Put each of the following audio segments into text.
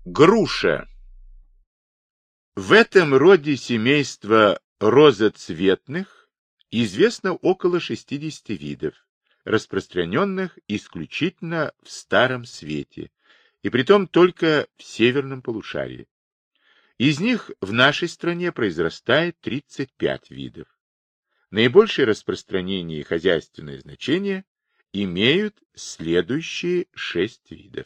Груша. В этом роде семейства розоцветных известно около 60 видов, распространенных исключительно в Старом Свете, и притом только в северном полушарии. Из них в нашей стране произрастает 35 видов. Наибольшее распространение и хозяйственное значение имеют следующие 6 видов.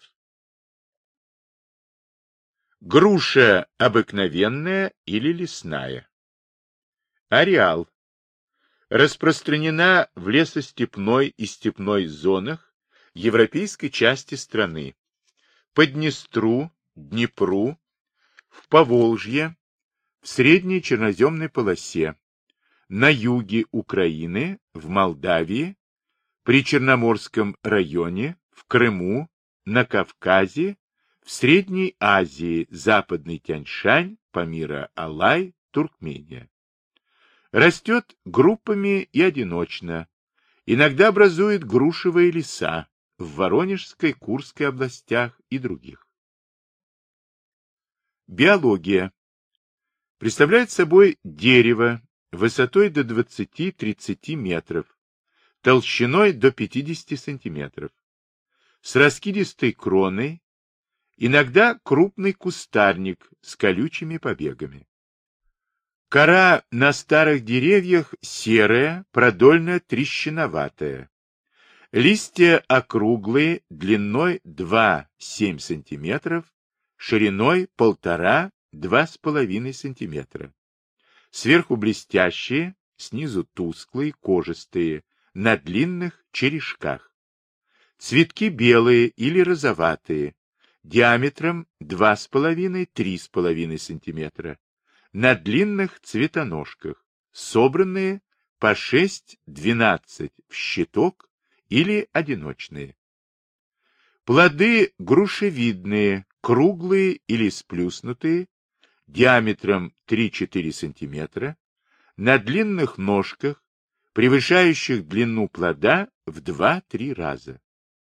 Груша обыкновенная или лесная. Ареал. Распространена в лесостепной и степной зонах европейской части страны, по Днестру, Днепру, в Поволжье, в средней черноземной полосе, на юге Украины, в Молдавии, при Черноморском районе, в Крыму, на Кавказе, в Средней Азии, Западный Тянь-Шань, Памира-Алай, Туркмения. Растет группами и одиночно. Иногда образует грушевые леса в Воронежской, Курской областях и других. Биология. Представляет собой дерево высотой до 20-30 метров, толщиной до 50 сантиметров, с раскидистой кроной, иногда крупный кустарник с колючими побегами. Кора на старых деревьях серая, продольно-трещиноватая. Листья округлые, длиной 2-7 см, шириной 1,5-2,5 см. Сверху блестящие, снизу тусклые, кожистые, на длинных черешках. Цветки белые или розоватые, диаметром 2,5-3,5 см. На длинных цветоножках, собранные по 6-12 в щиток или одиночные. Плоды грушевидные, круглые или сплюснутые, диаметром 3-4 см, на длинных ножках, превышающих длину плода в 2-3 раза.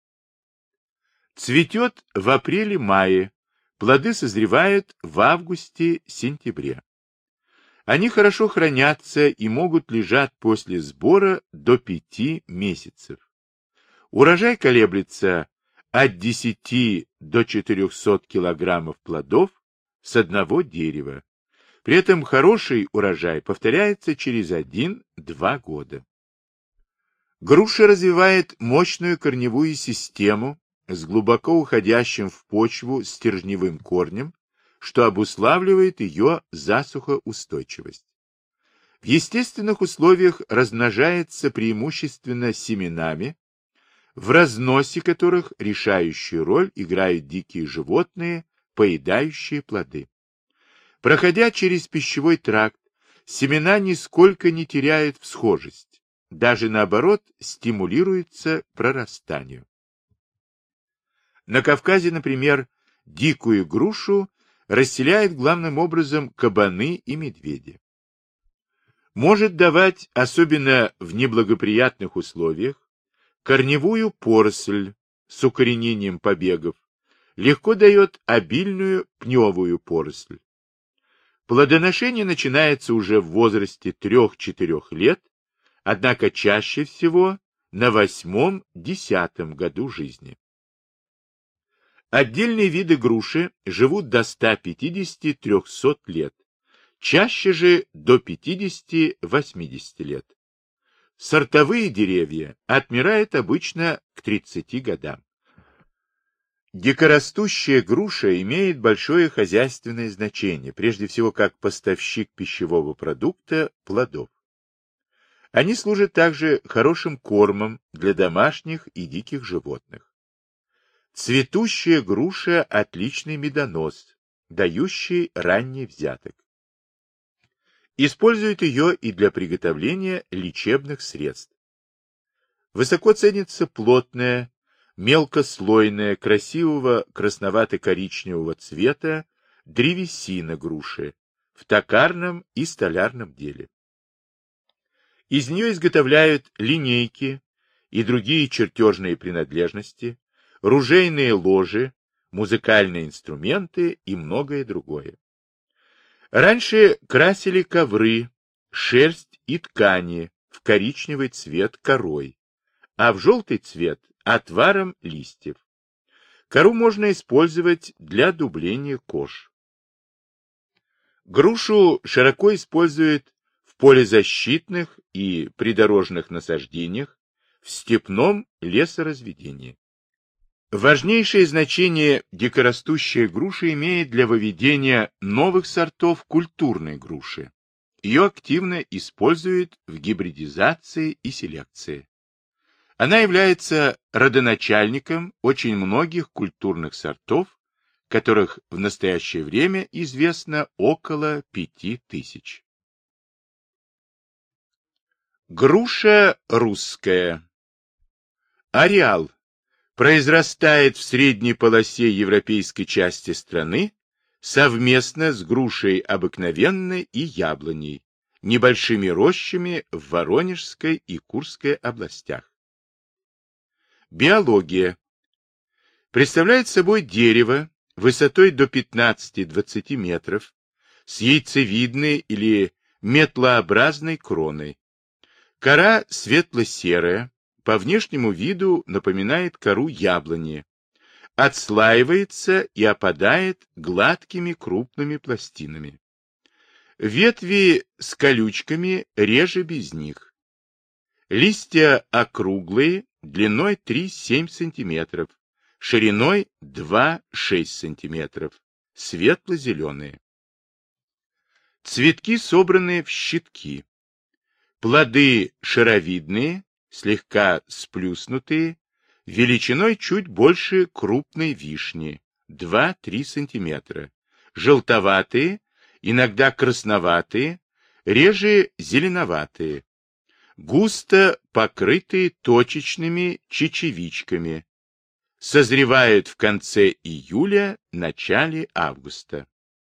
Цветет в апреле-мае, плоды созревают в августе-сентябре. Они хорошо хранятся и могут лежать после сбора до 5 месяцев. Урожай колеблется от 10 до 400 килограммов плодов с одного дерева. При этом хороший урожай повторяется через 1-2 года. Груша развивает мощную корневую систему с глубоко уходящим в почву стержневым корнем, что обуславливает ее засухоустойчивость. В естественных условиях размножается преимущественно семенами, в разносе которых решающую роль играют дикие животные, поедающие плоды. Проходя через пищевой тракт, семена нисколько не теряют всхожесть, даже наоборот стимулируются к прорастанию. На Кавказе, например, дикую грушу расселяют главным образом кабаны и медведи. Может давать, особенно в неблагоприятных условиях, корневую поросль с укоренением побегов, легко дает обильную пневую поросль. Плодоношение начинается уже в возрасте 3-4 лет, однако чаще всего на 8-10 году жизни. Отдельные виды груши живут до 150-300 лет, чаще же до 50-80 лет. Сортовые деревья отмирают обычно к 30 годам. Дикорастущая груша имеет большое хозяйственное значение, прежде всего как поставщик пищевого продукта плодов. Они служат также хорошим кормом для домашних и диких животных. Цветущая груша – отличный медонос, дающий ранний взяток. Используют ее и для приготовления лечебных средств. Высоко ценится плотная, мелкослойная, красивого красновато-коричневого цвета древесина груши в токарном и столярном деле. Из нее изготовляют линейки и другие чертежные принадлежности, ружейные ложи, музыкальные инструменты и многое другое. Раньше красили ковры, шерсть и ткани в коричневый цвет корой, а в желтый цвет отваром листьев. Кору можно использовать для дубления кож. Грушу широко используют в полезащитных и придорожных насаждениях, в степном лесоразведении. Важнейшее значение дикорастущая груша имеет для выведения новых сортов культурной груши. Ее активно используют в гибридизации и селекции. Она является родоначальником очень многих культурных сортов, которых в настоящее время известно около 5000. Груша русская. Ареал. Произрастает в средней полосе европейской части страны совместно с грушей обыкновенной и яблоней, небольшими рощами в Воронежской и Курской областях. Биология. Представляет собой дерево высотой до 15-20 метров с яйцевидной или метлообразной кроной. Кора светло-серая, по внешнему виду напоминает кору яблони, отслаивается и опадает гладкими крупными пластинами. Ветви с колючками, реже без них. Листья округлые, длиной 3-7 см, шириной 2-6 см, светло-зеленые. Цветки собраны в щитки. Плоды шаровидные, слегка сплюснутые, величиной чуть больше крупной вишни, 2-3 см, желтоватые, иногда красноватые, реже зеленоватые, густо покрытые точечными чечевичками, созревают в конце июля, начале августа.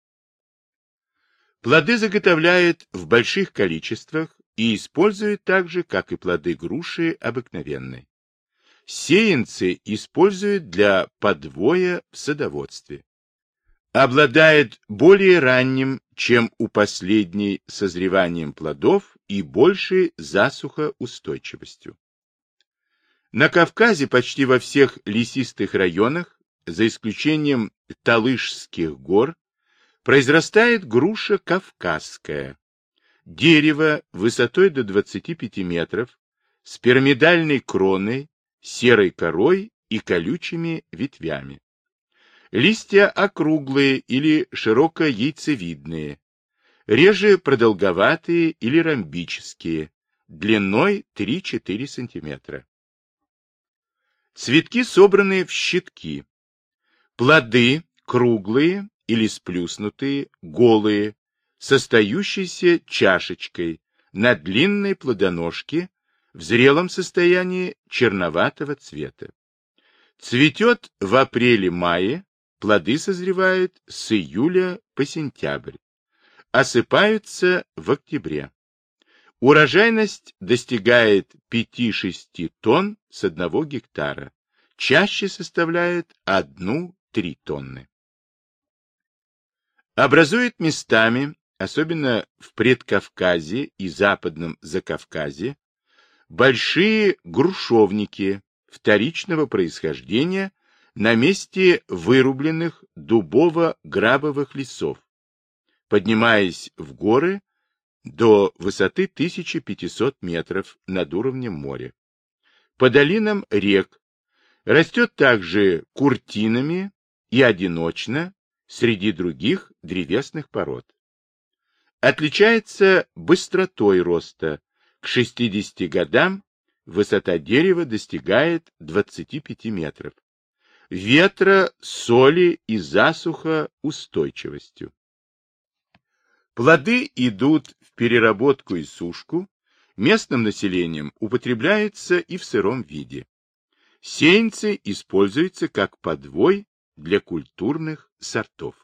Плоды заготовляют в больших количествах и используют так же, как и плоды груши обыкновенной. Сеянцы используют для подвоя в садоводстве. Обладает более ранним, чем у последней, созреванием плодов и большей засухоустойчивостью. На Кавказе почти во всех лесистых районах, за исключением Талышских гор, произрастает груша кавказская. Дерево высотой до 25 метров, с пирамидальной кроной, серой корой и колючими ветвями. Листья округлые или широко яйцевидные, реже продолговатые или ромбические, длиной 3-4 см. Цветки собраны в щитки. Плоды круглые или сплюснутые, голые, состающиеся чашечкой на длинной плодоножке, в зрелом состоянии черноватого цвета. Цветет в апреле-мае, плоды созревают с июля по сентябрь, осыпаются в октябре. Урожайность достигает 5-6 тонн с 1 гектара, чаще составляет 1-3 тонны. Образует местами, особенно в Предкавказье и Западном Закавказье, большие грушовники вторичного происхождения на месте вырубленных дубово-грабовых лесов, поднимаясь в горы до высоты 1500 метров над уровнем моря. По долинам рек растет также куртинами и одиночно среди других древесных пород. Отличается быстротой роста. К 60 годам высота дерева достигает 25 метров. Ветра, соли и засуха устойчивостью. Плоды идут в переработку и сушку, местным населением употребляются и в сыром виде. Сеянцы используются как подвой для культурных сортов.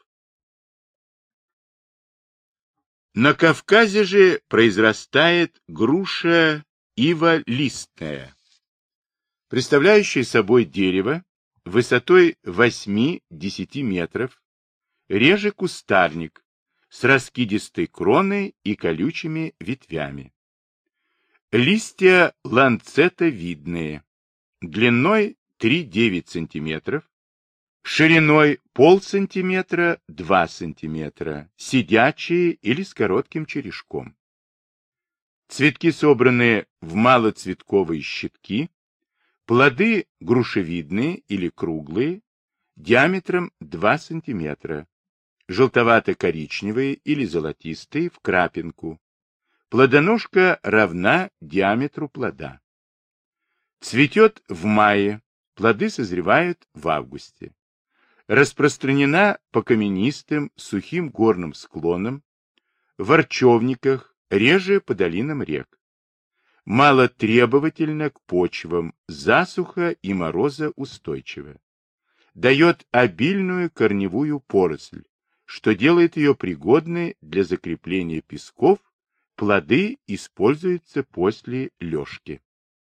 На Кавказе же произрастает груша иволистная, представляющая собой дерево высотой 8-10 метров, реже кустарник, с раскидистой кроной и колючими ветвями. Листья ланцетовидные, длиной 3-9 см, шириной полсантиметра, 2 см, сидячие или с коротким черешком. Цветки собраны в малоцветковые щитки, плоды грушевидные или круглые, диаметром 2 см, желтовато-коричневые или золотистые в крапинку. Плодоножка равна диаметру плода. Цветет в мае, плоды созревают в августе. Распространена по каменистым, сухим горным склонам, в орчовниках, реже по долинам рек. Мало требовательна к почвам, засуха и морозоустойчива. Дает обильную корневую поросль, что делает ее пригодной для закрепления песков, плоды используются после лёжки.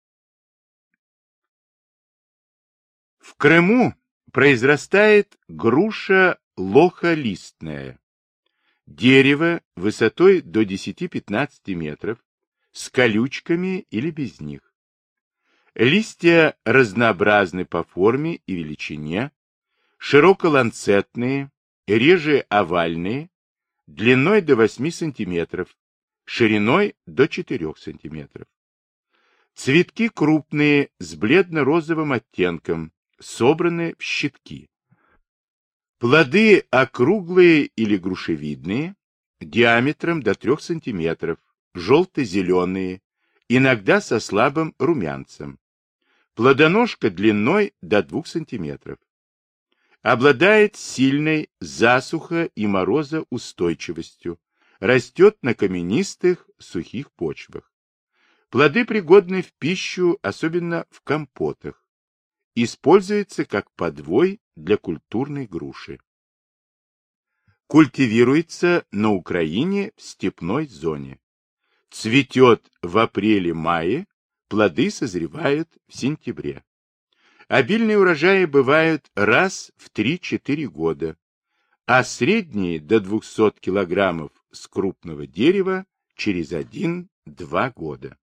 В Крыму произрастает груша лохолистная. Дерево высотой до 10-15 метров, с колючками или без них. Листья разнообразны по форме и величине, широколанцетные, реже овальные, длиной до 8 см, шириной до 4 см. Цветки крупные, с бледно-розовым оттенком, собраны в щитки. Плоды округлые или грушевидные, диаметром до 3 см, желто-зеленые, иногда со слабым румянцем. Плодоножка длиной до 2 см. Обладает сильной засухо- и морозоустойчивостью, растет на каменистых сухих почвах. Плоды пригодны в пищу, особенно в компотах. Используется как подвой для культурной груши. Культивируется на Украине в степной зоне. Цветет в апреле-мае, плоды созревают в сентябре. Обильные урожаи бывают раз в 3-4 года, а средние до 200 кг с крупного дерева через 1-2 года.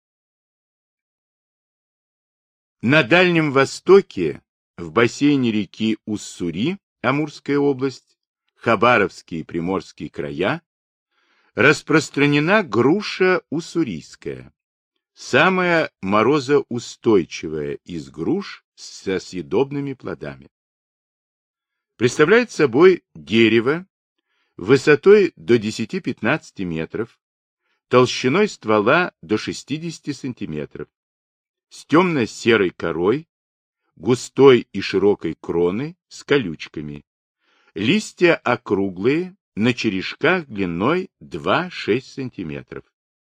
На Дальнем Востоке, в бассейне реки Уссури, Амурская область, Хабаровские и Приморские края, распространена груша уссурийская, самая морозоустойчивая из груш со съедобными плодами. Представляет собой дерево высотой до 10-15 метров, толщиной ствола до 60 сантиметров, с темно-серой корой, густой и широкой кроной с колючками. Листья округлые, на черешках длиной 2-6 см.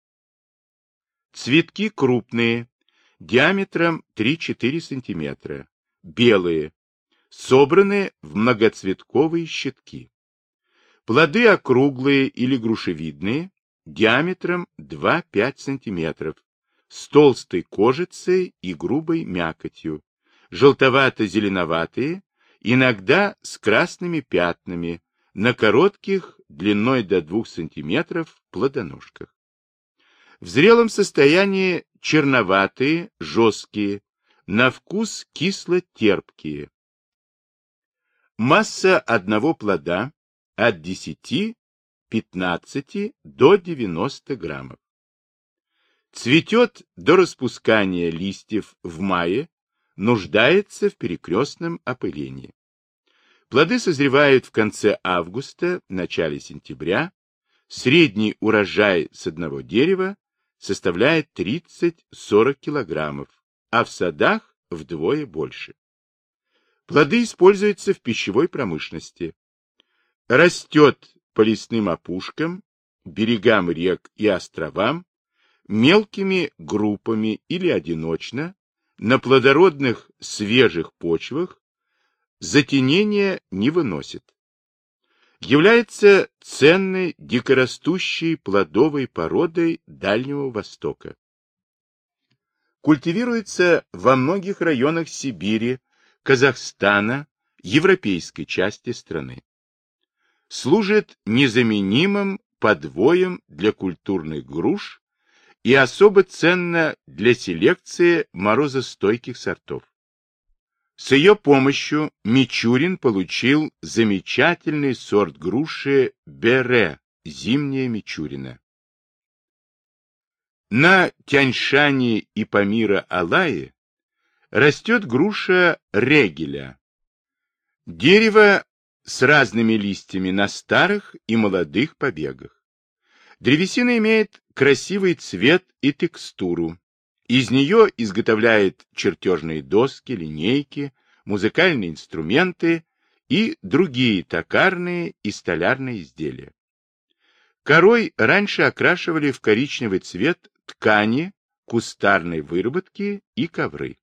Цветки крупные, диаметром 3-4 см, белые, собраны в многоцветковые щитки. Плоды округлые или грушевидные, диаметром 2-5 см, с толстой кожицей и грубой мякотью, желтовато-зеленоватые, иногда с красными пятнами, на коротких, длиной до 2 см, плодоножках. В зрелом состоянии черноватые, жесткие, на вкус кисло-терпкие. Масса одного плода от 10-15 до 90 граммов. Цветет до распускания листьев в мае, нуждается в перекрестном опылении. Плоды созревают в конце августа, начале сентября. Средний урожай с одного дерева составляет 30-40 килограммов, а в садах вдвое больше. Плоды используются в пищевой промышленности. Растет по лесным опушкам, берегам рек и островам, мелкими группами или одиночно, на плодородных свежих почвах, затенения не выносит. Является ценной дикорастущей плодовой породой Дальнего Востока. Культивируется во многих районах Сибири, Казахстана, европейской части страны. Служит незаменимым подвоем для культурных груш и особо ценно для селекции морозостойких сортов. С ее помощью Мичурин получил замечательный сорт груши Бере, зимняя Мичурина. На Тяньшане и Памира-Алае растет груша Регеля. Дерево с разными листьями на старых и молодых побегах. Древесина имеет красивый цвет и текстуру. Из нее изготовляют чертежные доски, линейки, музыкальные инструменты и другие токарные и столярные изделия. Корой раньше окрашивали в коричневый цвет ткани, кустарной выработки и ковры.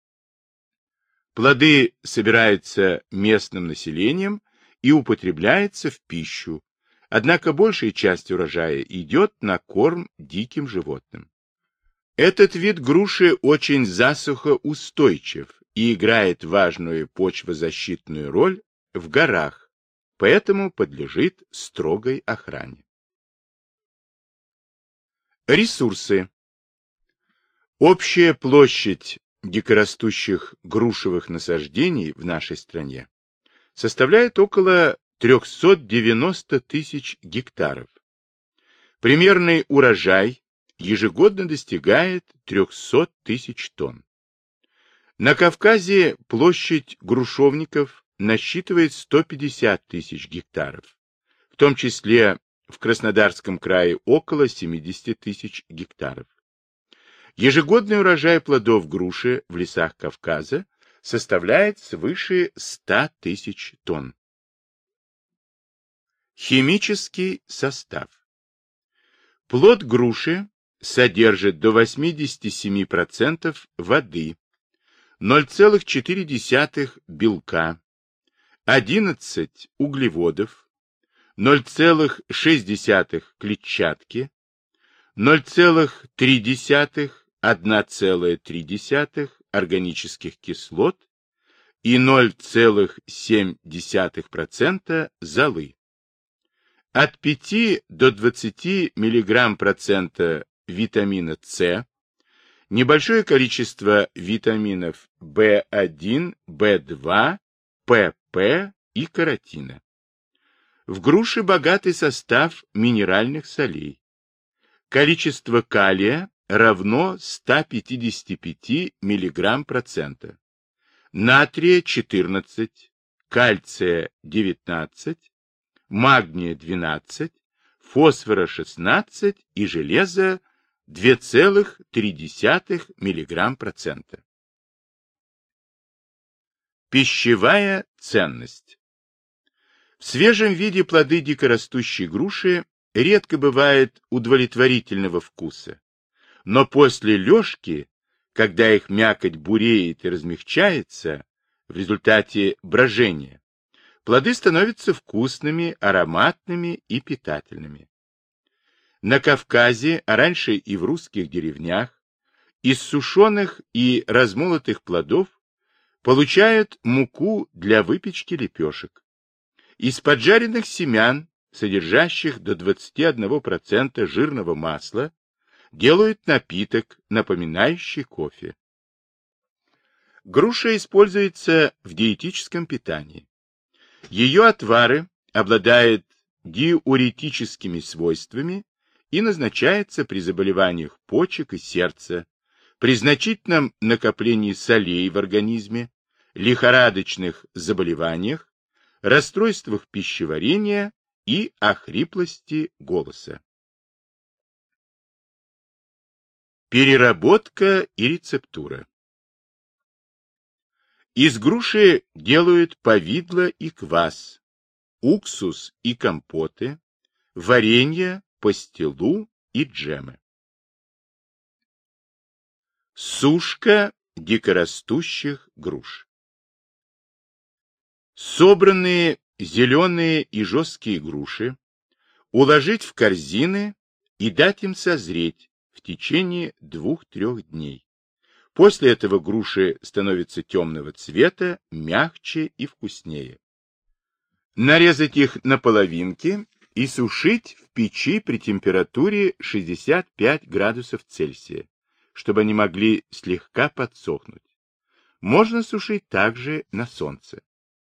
Плоды собираются местным населением и употребляются в пищу, однако большая часть урожая идет на корм диким животным. Этот вид груши очень засухоустойчив и играет важную почвозащитную роль в горах, поэтому подлежит строгой охране. Ресурсы. Общая площадь дикорастущих грушевых насаждений в нашей стране составляет около 390 тысяч гектаров. Примерный урожай ежегодно достигает 300 тысяч тонн. На Кавказе площадь грушовников насчитывает 150 тысяч гектаров, в том числе в Краснодарском крае около 70 тысяч гектаров. Ежегодный урожай плодов груши в лесах Кавказа составляет свыше 100 тысяч тонн. Химический состав. Плод груши содержит до 87% воды, 0,4 белка, 11 углеводов, 0,6 клетчатки, 0,3-1,3 органических кислот и 0,7% золы. От 5 до 20 мг% витамина С, небольшое количество витаминов В1, В2, ПП и каротина. В груше богатый состав минеральных солей. Количество калия равно 155 мг%, натрия 14, кальция 19, магния 12, фосфора 16 и железа 2,3 мг%. Пищевая ценность. В свежем виде плоды дикорастущей груши редко бывают удовлетворительного вкуса, но после лёжки, когда их мякоть буреет и размягчается в результате брожения, плоды становятся вкусными, ароматными и питательными. На Кавказе, а раньше и в русских деревнях, из сушеных и размолотых плодов получают муку для выпечки лепешек. Из поджаренных семян, содержащих до 21% жирного масла, делают напиток, напоминающий кофе. Груша используется в диетическом питании. Ее отвары обладают диуретическими свойствами и назначается при заболеваниях почек и сердца, при значительном накоплении солей в организме, лихорадочных заболеваниях, расстройствах пищеварения и охриплости голоса. Переработка и рецептура. Из груши делают повидло и квас, уксус и компоты, варенье, пастилу и джемы. Сушка дикорастущих груш. Собранные зеленые и жесткие груши уложить в корзины и дать им созреть в течение 2-3 дней, После этого груши становятся темного цвета, мягче и вкуснее. Нарезать их на половинки и сушить в печи при температуре 65 градусов Цельсия, чтобы они могли слегка подсохнуть. Можно сушить также на солнце.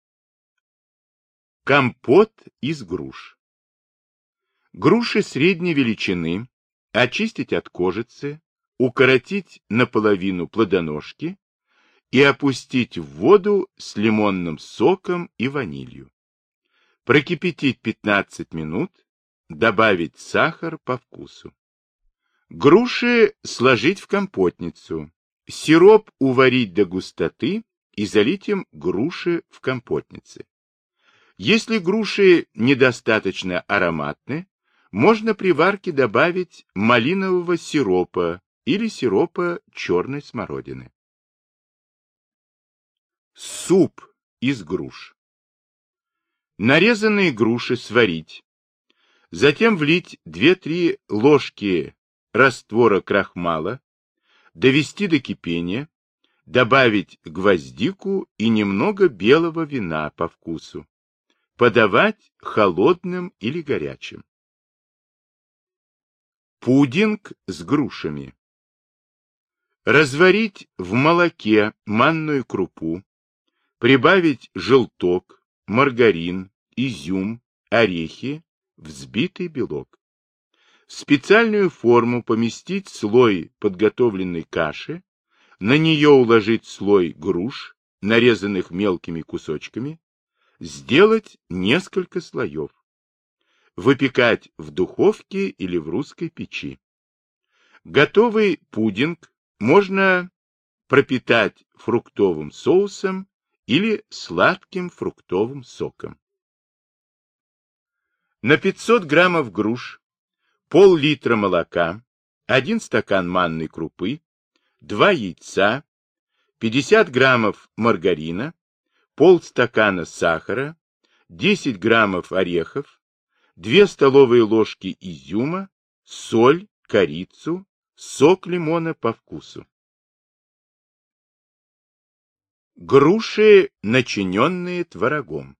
Компот из груш. Груши средней величины очистить от кожицы, укоротить наполовину плодоножки и опустить в воду с лимонным соком и ванилью. Прокипятить 15 минут, добавить сахар по вкусу. Груши сложить в компотницу, сироп уварить до густоты и залить им груши в компотнице. Если груши недостаточно ароматны, можно при варке добавить малинового сиропа или сиропа черной смородины. Суп из груш. Нарезанные груши сварить, затем влить 2-3 ложки раствора крахмала, довести до кипения, добавить гвоздику и немного белого вина по вкусу. Подавать холодным или горячим. Пудинг с грушами. Разварить в молоке манную крупу, прибавить желток, маргарин, изюм, орехи, взбитый белок. В специальную форму поместить слой подготовленной каши, на нее уложить слой груш, нарезанных мелкими кусочками, сделать несколько слоев. Выпекать в духовке или в русской печи. Готовый пудинг можно пропитать фруктовым соусом или сладким фруктовым соком. На 500 граммов груш, пол-литра молока, 1 стакан манной крупы, 2 яйца, 50 граммов маргарина, полстакана сахара, 10 граммов орехов, 2 столовые ложки изюма, соль, корицу, сок лимона по вкусу. Груши, начиненные творогом.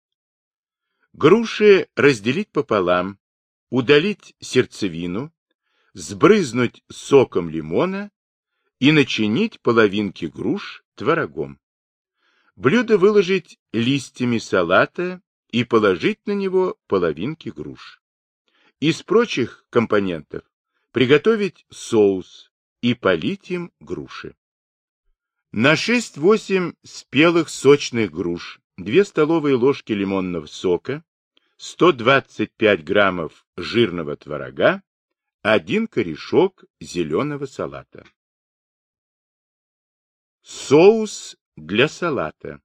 Груши разделить пополам, удалить сердцевину, сбрызнуть соком лимона и начинить половинки груш творогом. Блюдо выложить листьями салата и положить на него половинки груш. Из прочих компонентов приготовить соус и полить им груши. На 6-8 спелых сочных груш 2 столовые ложки лимонного сока, 125 граммов жирного творога, 1 корешок зеленого салата. Соус для салата.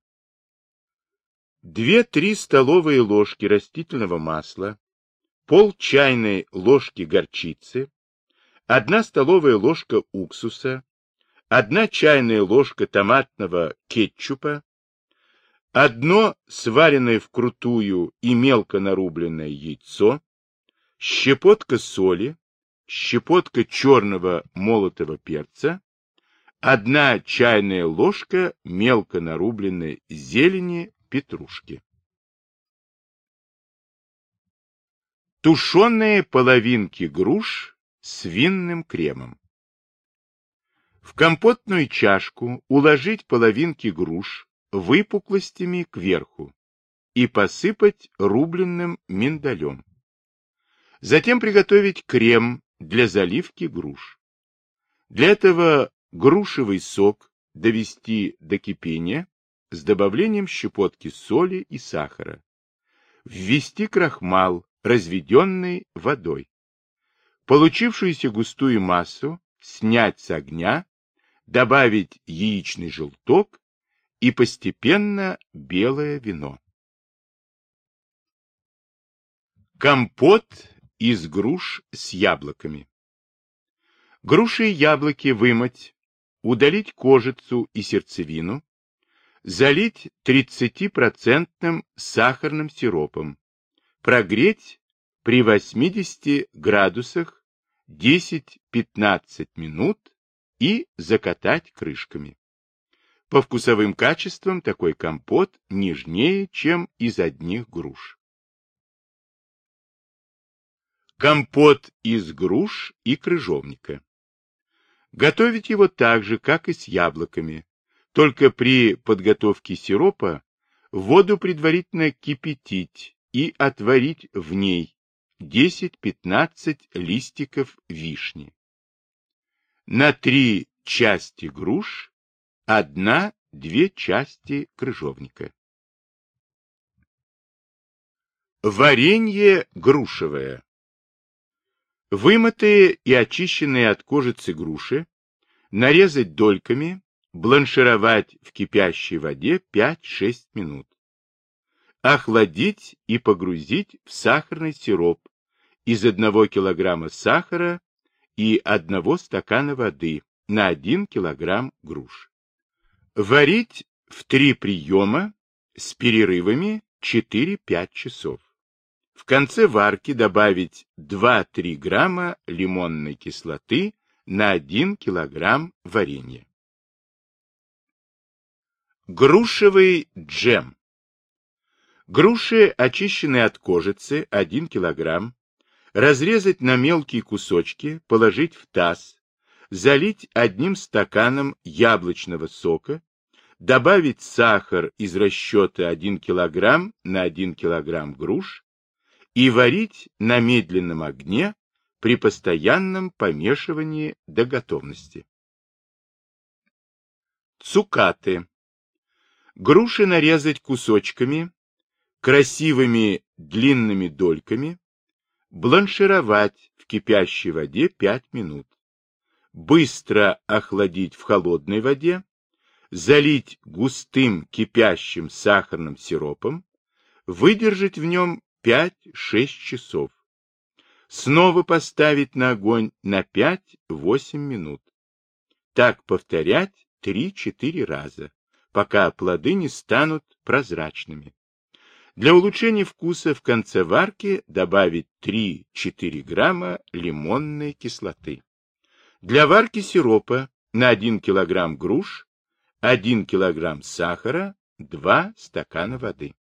2-3 столовые ложки растительного масла, пол чайной ложки горчицы, 1 столовая ложка уксуса, 1 чайная ложка томатного кетчупа, 1 сваренное вкрутую и мелко нарубленное яйцо, щепотка соли, щепотка черного молотого перца, 1 чайная ложка мелко нарубленной зелени петрушки. Тушеные половинки груш с винным кремом. В компотную чашку уложить половинки груш выпуклостями кверху и посыпать рубленным миндалем. Затем приготовить крем для заливки груш. Для этого грушевый сок довести до кипения с добавлением щепотки соли и сахара. Ввести крахмал, разведенный водой. Получившуюся густую массу снять с огня, добавить яичный желток и постепенно белое вино. Компот из груш с яблоками. Груши и яблоки вымыть, удалить кожицу и сердцевину, залить 30% сахарным сиропом, прогреть при 80 градусах 10-15 минут и закатать крышками. По вкусовым качествам такой компот нежнее, чем из одних груш. Компот из груш и крыжовника. Готовить его так же, как и с яблоками, только при подготовке сиропа воду предварительно кипятить и отварить в ней 10-15 листиков вишни. На 3 части груш 1-2 части крыжовника. Варенье грушевое. Вымытые и очищенные от кожицы груши нарезать дольками, бланшировать в кипящей воде 5-6 минут. Охладить и погрузить в сахарный сироп из 1 кг сахара и 1 стакана воды на 1 кг груш. Варить в 3 приема с перерывами 4-5 часов. В конце варки добавить 2-3 грамма лимонной кислоты на 1 кг варенья. Грушевый джем. Груши, очищенные от кожицы, 1 кг, разрезать на мелкие кусочки, положить в таз, залить 1 стаканом яблочного сока, добавить сахар из расчета 1 кг на 1 кг груш и варить на медленном огне при постоянном помешивании до готовности. Цукаты. Груши нарезать кусочками, красивыми длинными дольками, бланшировать в кипящей воде 5 минут, быстро охладить в холодной воде, залить густым кипящим сахарным сиропом, выдержать в нем 5-6 часов. Снова поставить на огонь на 5-8 минут. Так повторять 3-4 раза, пока плоды не станут прозрачными. Для улучшения вкуса в конце варки добавить 3-4 грамма лимонной кислоты. Для варки сиропа на 1 кг груш 1 кг сахара, 2 стакана воды.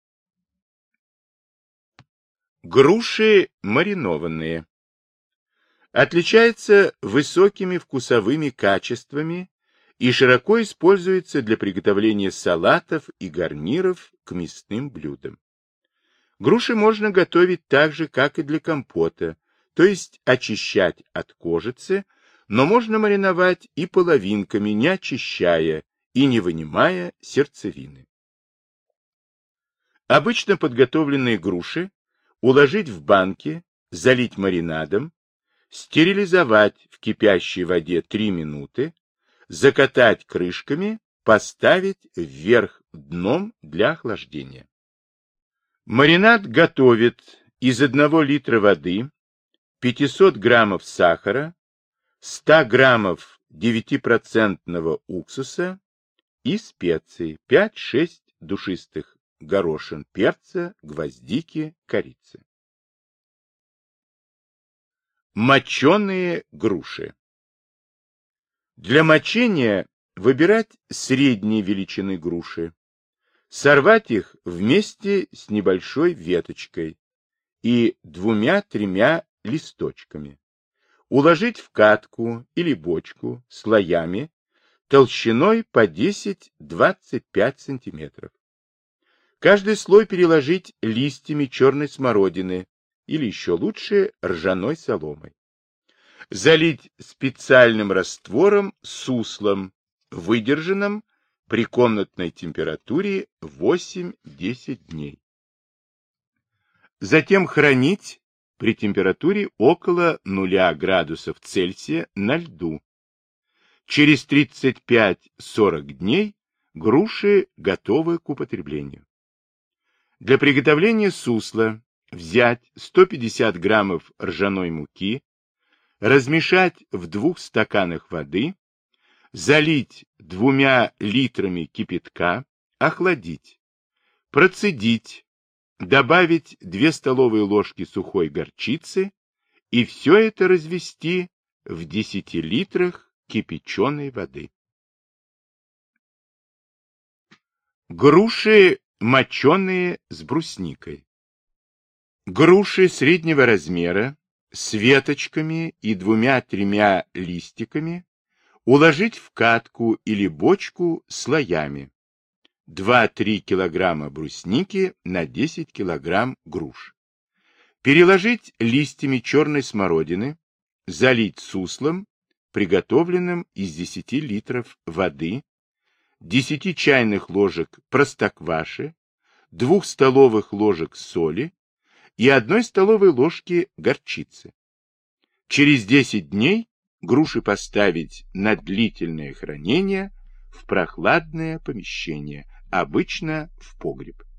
Груши маринованные. Отличается высокими вкусовыми качествами и широко используется для приготовления салатов и гарниров к мясным блюдам. Груши можно готовить так же, как и для компота, то есть очищать от кожицы, но можно мариновать и половинками, не очищая и не вынимая сердцевины. Обычно подготовленные груши уложить в банки, залить маринадом, стерилизовать в кипящей воде 3 минуты, закатать крышками, поставить вверх дном для охлаждения. Маринад готовит из 1 литра воды, 500 граммов сахара, 100 граммов 9% уксуса и специй 5-6 душистых горошин перца, гвоздики, корицы. Моченые груши. Для мочения выбирать средней величины груши, сорвать их вместе с небольшой веточкой и 2-3 листочками, уложить в катку или бочку слоями толщиной по 10-25 см. Каждый слой переложить листьями черной смородины или еще лучше ржаной соломой. Залить специальным раствором суслом, выдержанным при комнатной температуре 8-10 дней. Затем хранить при температуре около 0 градусов Цельсия на льду. Через 35-40 дней груши готовы к употреблению. Для приготовления сусла взять 150 граммов ржаной муки, размешать в 2 стаканах воды, залить 2 литрами кипятка, охладить, процедить, добавить 2 столовые ложки сухой горчицы и все это развести в 10 литрах кипяченой воды. Груши, моченые с брусникой. Груши среднего размера с веточками и 2-3 листиками уложить в катку или бочку слоями. 2-3 кг брусники на 10 кг груш. Переложить листьями черной смородины, залить суслом, приготовленным из 10 литров воды, 10 чайных ложек простокваши, 2 столовых ложек соли и 1 столовой ложки горчицы. Через 10 дней груши поставить на длительное хранение в прохладное помещение, обычно в погреб.